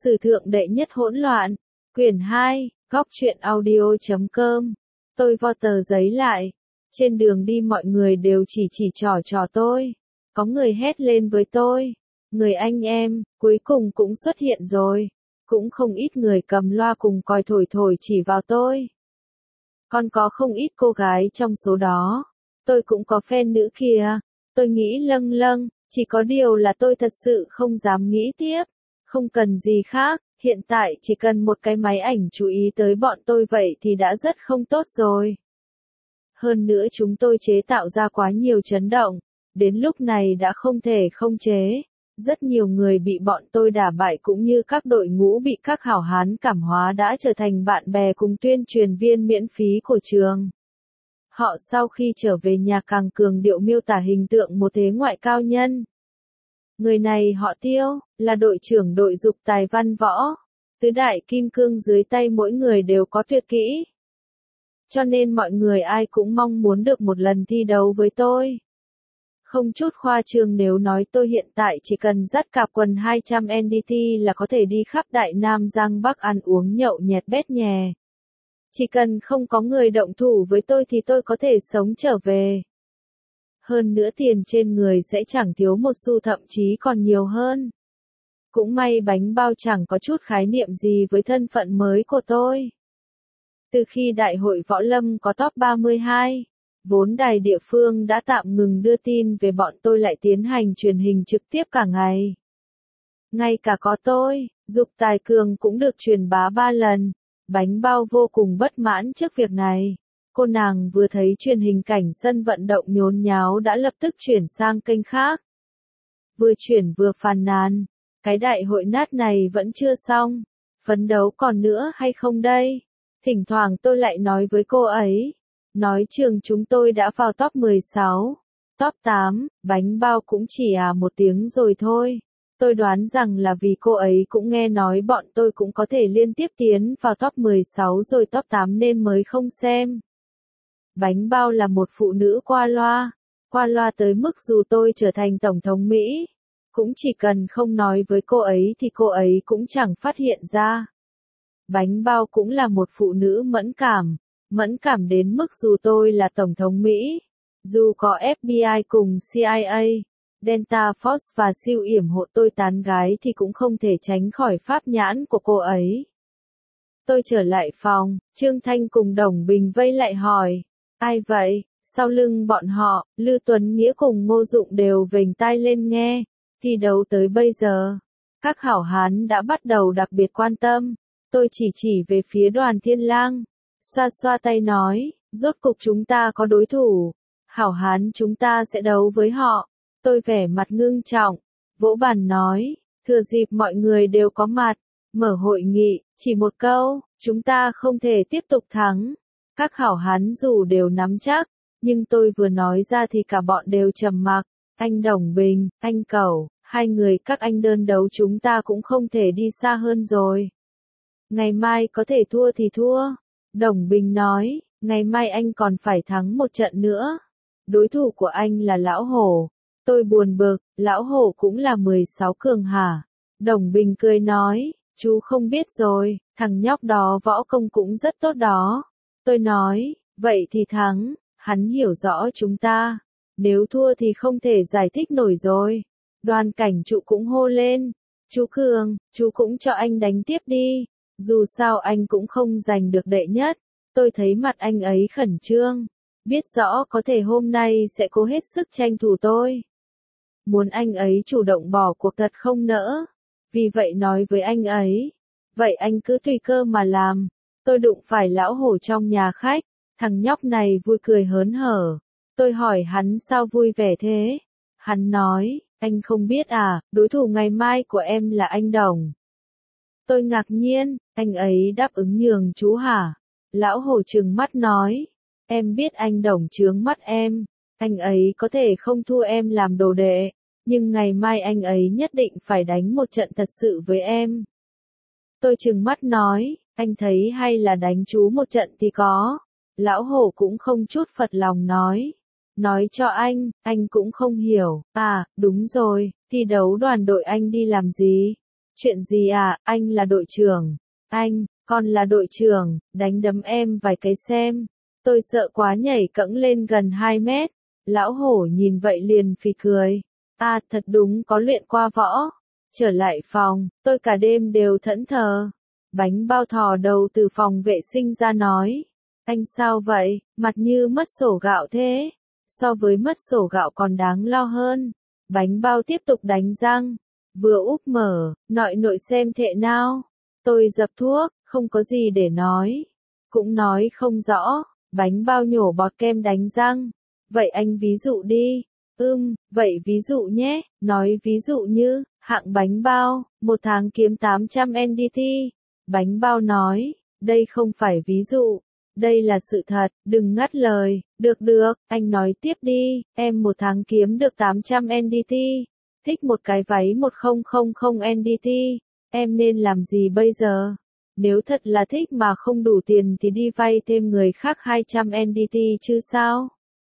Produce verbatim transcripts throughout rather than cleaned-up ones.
Sử thượng đệ nhất hỗn loạn, quyển hai, góc truyện audio chấm com. Tôi vo tờ giấy lại. Trên đường đi mọi người đều chỉ chỉ trò trò tôi. Có người hét lên với tôi. Người anh em, cuối cùng cũng xuất hiện rồi. Cũng không ít người cầm loa cùng còi thổi thổi chỉ vào tôi. Còn có không ít cô gái trong số đó. Tôi cũng có fan nữ kìa. Tôi nghĩ lâng lâng, chỉ có điều là tôi thật sự không dám nghĩ tiếp. Không cần gì khác, hiện tại chỉ cần một cái máy ảnh chú ý tới bọn tôi vậy thì đã rất không tốt rồi. Hơn nữa chúng tôi chế tạo ra quá nhiều chấn động, đến lúc này đã không thể không chế. Rất nhiều người bị bọn tôi đả bại cũng như các đội ngũ bị các hảo hán cảm hóa đã trở thành bạn bè cùng tuyên truyền viên miễn phí của trường. Họ sau khi trở về nhà càng cường điệu miêu tả hình tượng một thế ngoại cao nhân. Người này họ Tiêu, là đội trưởng đội dục tài văn võ. Tứ đại kim cương dưới tay mỗi người đều có tuyệt kỹ. Cho nên mọi người ai cũng mong muốn được một lần thi đấu với tôi. Không chút khoa trương nếu nói tôi hiện tại chỉ cần dắt cặp quần hai trăm en đê tê là có thể đi khắp Đại Nam Giang Bắc ăn uống nhậu nhẹt bét nhè. Chỉ cần không có người động thủ với tôi thì tôi có thể sống trở về. Hơn nữa tiền trên người sẽ chẳng thiếu một xu thậm chí còn nhiều hơn. Cũng may bánh bao chẳng có chút khái niệm gì với thân phận mới của tôi. Từ khi đại hội võ lâm có top ba mươi hai, vốn đài địa phương đã tạm ngừng đưa tin về bọn tôi lại tiến hành truyền hình trực tiếp cả ngày. Ngay cả có tôi, Dục Tài Cường cũng được truyền bá ba lần. Bánh bao vô cùng bất mãn trước việc này. Cô nàng vừa thấy truyền hình cảnh sân vận động nhốn nháo đã lập tức chuyển sang kênh khác. Vừa chuyển vừa phàn nàn. Cái đại hội nát này vẫn chưa xong. Phấn đấu còn nữa hay không đây? Thỉnh thoảng tôi lại nói với cô ấy. Nói trường chúng tôi đã vào top mười sáu. Top tám, bánh bao cũng chỉ à một tiếng rồi thôi. Tôi đoán rằng là vì cô ấy cũng nghe nói bọn tôi cũng có thể liên tiếp tiến vào top mười sáu rồi top tám nên mới không xem. Bánh bao là một phụ nữ qua loa. Qua loa tới mức dù tôi trở thành Tổng thống Mỹ. Cũng chỉ cần không nói với cô ấy thì cô ấy cũng chẳng phát hiện ra. Bánh bao cũng là một phụ nữ mẫn cảm. Mẫn cảm đến mức dù tôi là Tổng thống Mỹ. Dù có ép bê i cùng xê i a, Delta Force và siêu yểm hộ tôi tán gái thì cũng không thể tránh khỏi pháp nhãn của cô ấy. Tôi trở lại phòng, Trương Thanh cùng Đồng Bình vây lại hỏi. Ai vậy? Sau lưng bọn họ, Lư Tuấn Nghĩa cùng Ngô Dụng đều vểnh tai lên nghe. Thi đấu tới bây giờ, các hảo hán đã bắt đầu đặc biệt quan tâm. Tôi chỉ chỉ về phía Đoàn Thiên Lang. Xoa xoa tay nói, rốt cục chúng ta có đối thủ. Hảo hán chúng ta sẽ đấu với họ. Tôi vẻ mặt ngưng trọng, vỗ bàn nói, thừa dịp mọi người đều có mặt, mở hội nghị, chỉ một câu, chúng ta không thể tiếp tục thắng. Các hảo hán dù đều nắm chắc, nhưng tôi vừa nói ra thì cả bọn đều trầm mặc. Anh Đồng Bình, anh Cẩu, hai người các anh đơn đấu chúng ta cũng không thể đi xa hơn rồi. Ngày mai có thể thua thì thua. Đồng Bình nói, ngày mai anh còn phải thắng một trận nữa. Đối thủ của anh là Lão Hổ. Tôi buồn bực, Lão Hổ cũng là mười sáu cường hả? Đồng Bình cười nói, chú không biết rồi, thằng nhóc đó võ công cũng rất tốt đó. Tôi nói, vậy thì thắng, hắn hiểu rõ chúng ta. Nếu thua thì không thể giải thích nổi rồi. Đoàn Cảnh Trụ cũng hô lên, chú Cường, chú cũng cho anh đánh tiếp đi. Dù sao anh cũng không giành được đệ nhất. Tôi thấy mặt anh ấy khẩn trương. Biết rõ có thể hôm nay sẽ cố hết sức tranh thủ tôi. Muốn anh ấy chủ động bỏ cuộc thật không nỡ. Vì vậy nói với anh ấy. Vậy anh cứ tùy cơ mà làm. Tôi đụng phải Lão Hổ trong nhà khách. Thằng nhóc này vui cười hớn hở. Tôi hỏi hắn sao vui vẻ thế. Hắn nói, anh không biết à, đối thủ ngày mai của em là anh Đồng. Tôi ngạc nhiên, anh ấy đáp ứng nhường chú hả? Lão Hổ trừng mắt nói. Em biết anh Đồng chướng mắt em. Anh ấy có thể không thua em làm đồ đệ. Nhưng ngày mai anh ấy nhất định phải đánh một trận thật sự với em. Tôi trừng mắt nói, anh thấy hay là đánh chú một trận thì có. Lão Hổ cũng không chút phật lòng nói. Nói cho anh, anh cũng không hiểu. À, đúng rồi, thi đấu đoàn đội anh đi làm gì? Chuyện gì à, anh là đội trưởng. Anh, con là đội trưởng, đánh đấm em vài cái xem. Tôi sợ quá nhảy cẫng lên gần hai mét. Lão hổ nhìn vậy liền phì cười. À, thật đúng có luyện qua võ. Trở lại phòng, tôi cả đêm đều thẫn thờ. Bánh bao thò đầu từ phòng vệ sinh ra nói. Anh sao vậy, mặt như mất sổ gạo thế. So với mất sổ gạo còn đáng lo hơn. Bánh bao tiếp tục đánh răng. Vừa úp mở, nội nội xem thế nào. Tôi dập thuốc, không có gì để nói. Cũng nói không rõ, bánh bao nhổ bọt kem đánh răng. Vậy anh ví dụ đi. Ừm, vậy ví dụ nhé, nói ví dụ như, hạng bánh bao, một tháng kiếm tám trăm en đê tê. Bánh bao nói, đây không phải ví dụ, đây là sự thật, đừng ngắt lời, được được, anh nói tiếp đi, em một tháng kiếm được tám trăm en đê tê, thích một cái váy một nghìn en đê tê, em nên làm gì bây giờ? Nếu thật là thích mà không đủ tiền thì đi vay thêm người khác hai trăm en đê tê chứ sao?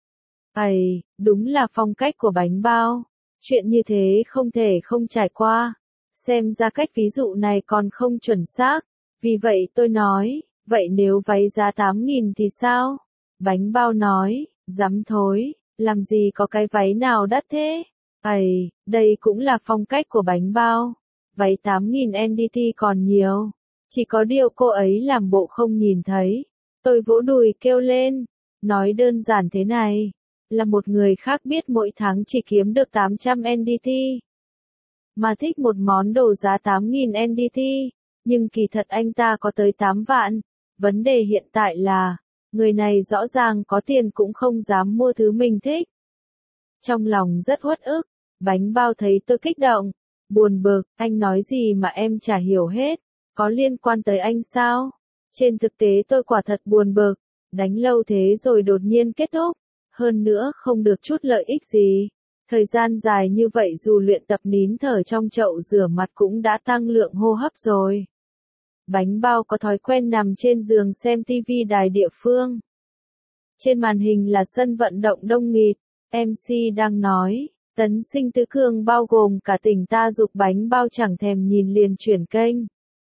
Ây, đúng là phong cách của bánh bao. Chuyện như thế không thể không trải qua. Xem ra cách ví dụ này còn không chuẩn xác. Vì vậy tôi nói, vậy nếu váy giá tám nghìn thì sao? Bánh bao nói, dám thối, làm gì có cái váy nào đắt thế? Ây, đây cũng là phong cách của bánh bao. Váy tám nghìn en đê tê còn nhiều. Chỉ có điều cô ấy làm bộ không nhìn thấy. Tôi vỗ đùi kêu lên. Nói đơn giản thế này. Là một người khác biết mỗi tháng chỉ kiếm được tám trăm en đê tê. Mà thích một món đồ giá tám nghìn en đê tê. Nhưng kỳ thật anh ta có tới tám vạn. Vấn đề hiện tại là, người này rõ ràng có tiền cũng không dám mua thứ mình thích. Trong lòng rất uất ức, bánh bao thấy tôi kích động. Buồn bực, anh nói gì mà em chả hiểu hết. Có liên quan tới anh sao? Trên thực tế tôi quả thật buồn bực. Đánh lâu thế rồi đột nhiên kết thúc. Hơn nữa không được chút lợi ích gì. Thời gian dài như vậy dù luyện tập nín thở trong chậu rửa mặt cũng đã tăng lượng hô hấp rồi. Bánh bao có thói quen nằm trên giường xem tivi đài địa phương. Trên màn hình là sân vận động đông nghịt. em xê đang nói, tấn sinh tứ cường bao gồm cả tỉnh ta dục bánh bao chẳng thèm nhìn liền chuyển kênh.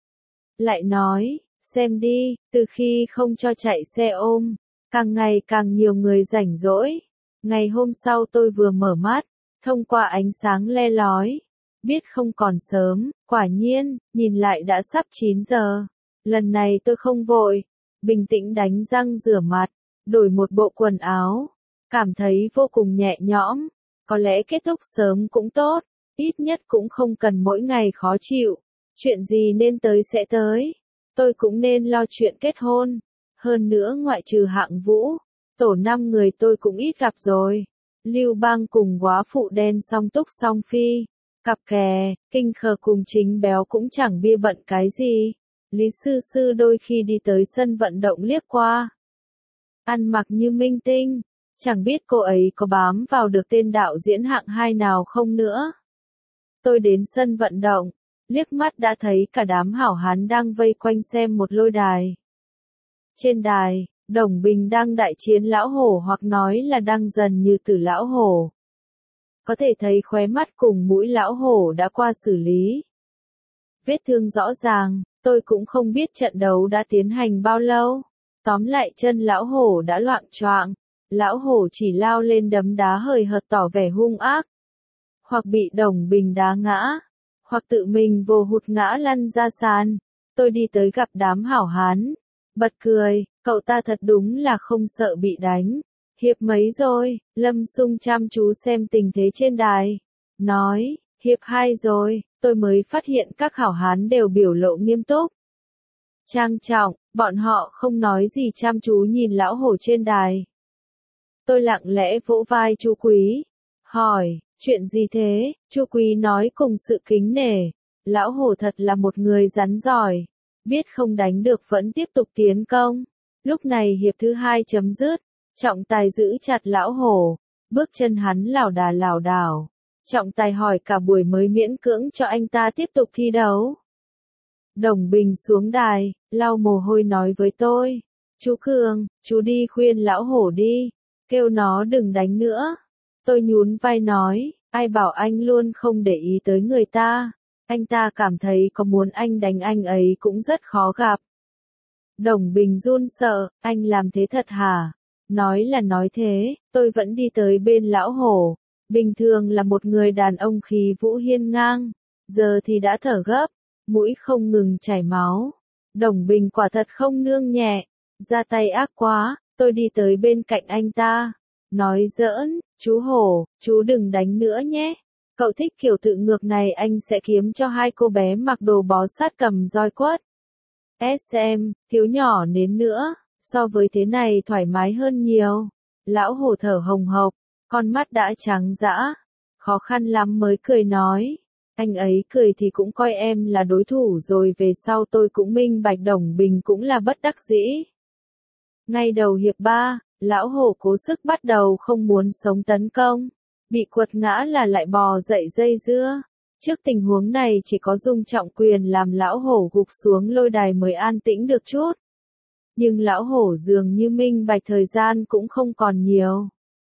Lại nói, xem đi, từ khi không cho chạy xe ôm, càng ngày càng nhiều người rảnh rỗi. Ngày hôm sau tôi vừa mở mắt, thông qua ánh sáng le lói, biết không còn sớm, quả nhiên, nhìn lại đã sắp chín giờ. Lần này tôi không vội, bình tĩnh đánh răng rửa mặt, đổi một bộ quần áo, cảm thấy vô cùng nhẹ nhõm. Có lẽ kết thúc sớm cũng tốt, ít nhất cũng không cần mỗi ngày khó chịu. Chuyện gì nên tới sẽ tới, tôi cũng nên lo chuyện kết hôn. Hơn nữa ngoại trừ Hạng Vũ, tổ năm người tôi cũng ít gặp rồi. Lưu Bang cùng góa phụ đen song túc song phi. Cặp kè, Kinh Khờ cùng Chính Béo cũng chẳng bia bận cái gì. Lý Sư Sư đôi khi đi tới sân vận động liếc qua. Ăn mặc như minh tinh, chẳng biết cô ấy có bám vào được tên đạo diễn hạng hai nào không nữa. Tôi đến sân vận động, liếc mắt đã thấy cả đám hảo hán đang vây quanh xem một lôi đài. Trên đài, Đồng Bình đang đại chiến lão hổ hoặc nói là đang dần như tử lão hổ. Có thể thấy khóe mắt cùng mũi lão hổ đã qua xử lý. Vết thương rõ ràng, tôi cũng không biết trận đấu đã tiến hành bao lâu. Tóm lại chân lão hổ đã loạng choạng, lão hổ chỉ lao lên đấm đá hời hợt tỏ vẻ hung ác. Hoặc bị Đồng Bình đá ngã, hoặc tự mình vồ hụt ngã lăn ra sàn. Tôi đi tới gặp đám hảo hán, bật cười, cậu ta thật đúng là không sợ bị đánh. Hiệp mấy rồi, Lâm Sung chăm chú xem tình thế trên đài. Nói, hiệp hai rồi, tôi mới phát hiện các hảo hán đều biểu lộ nghiêm túc. Trang trọng, bọn họ không nói gì chăm chú nhìn lão hổ trên đài. Tôi lặng lẽ vỗ vai chú Quý, hỏi, chuyện gì thế? Chú Quý nói cùng sự kính nể, lão hổ thật là một người rắn giỏi, biết không đánh được vẫn tiếp tục tiến công. Lúc này hiệp thứ hai chấm dứt, trọng tài giữ chặt lão hổ, bước chân hắn lảo đà lảo đảo. Trọng tài hỏi cả buổi mới miễn cưỡng cho anh ta tiếp tục thi đấu. Đồng Bình xuống đài, lau mồ hôi nói với tôi, chú Cường, chú đi khuyên lão hổ đi, kêu nó đừng đánh nữa. Tôi nhún vai nói, ai bảo anh luôn không để ý tới người ta, Anh ta cảm thấy có muốn anh đánh anh ấy cũng rất khó gặp. Đồng Bình run sợ, anh làm thế thật hả? Nói là nói thế, tôi vẫn đi tới bên lão hổ. Bình thường là một người đàn ông khí vũ hiên ngang, giờ thì đã thở gấp, mũi không ngừng chảy máu. Đồng Bình quả thật không nương nhẹ, ra tay ác quá, tôi đi tới bên cạnh anh ta. Nói giỡn, chú hổ, chú đừng đánh nữa nhé. Cậu thích kiểu tự ngược này, anh sẽ kiếm cho hai cô bé mặc đồ bó sát cầm roi quất. ét em, thiếu nhỏ nến nữa, so với thế này thoải mái hơn nhiều. Lão hổ thở hồng hộc, con mắt đã trắng dã, khó khăn lắm mới cười nói. Anh ấy cười thì cũng coi em là đối thủ rồi, về sau tôi cũng minh bạch. Đồng Bình cũng là bất đắc dĩ. Ngay đầu hiệp ba, lão hổ cố sức bắt đầu không muốn sống tấn công. Bị quật ngã là lại bò dậy dây dưa. Trước tình huống này chỉ có dùng trọng quyền làm lão hổ gục xuống lôi đài mới an tĩnh được chút. Nhưng lão hổ dường như minh bạch thời gian cũng không còn nhiều.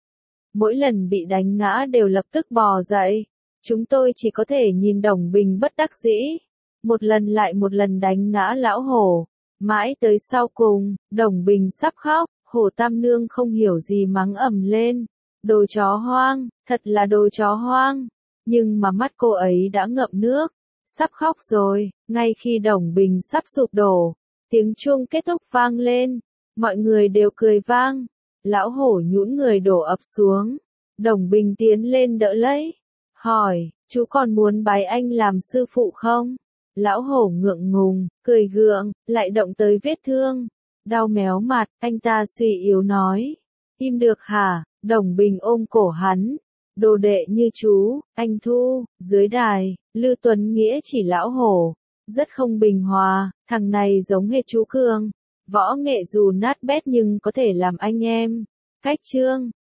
Mỗi lần bị đánh ngã đều lập tức bò dậy. Chúng tôi chỉ có thể nhìn Đồng Bình bất đắc dĩ. Một lần lại một lần đánh ngã lão hổ. Mãi tới sau cùng, Đồng Bình sắp khóc, Hổ Tam Nương không hiểu gì mắng ầm lên. Đồ chó hoang, thật là đồ chó hoang. Nhưng mà mắt cô ấy đã ngậm nước, sắp khóc rồi. Ngay khi Đồng Bình sắp sụp đổ, tiếng chuông kết thúc vang lên. Mọi người đều cười vang. Lão hổ nhũn người đổ ập xuống. Đồng Bình tiến lên đỡ lấy. Hỏi, chú còn muốn bái anh làm sư phụ không? Lão hổ ngượng ngùng, cười gượng, lại động tới vết thương. Đau méo mặt, anh ta suy yếu nói. Im được hả? Đồng Bình ôm cổ hắn. Đồ đệ như chú, anh Thu, dưới đài, Lư Tuấn Nghĩa chỉ lão hổ. Rất không bình hòa, thằng này giống hệt chú Cường. Võ nghệ dù nát bét nhưng có thể làm anh em. Cách chương.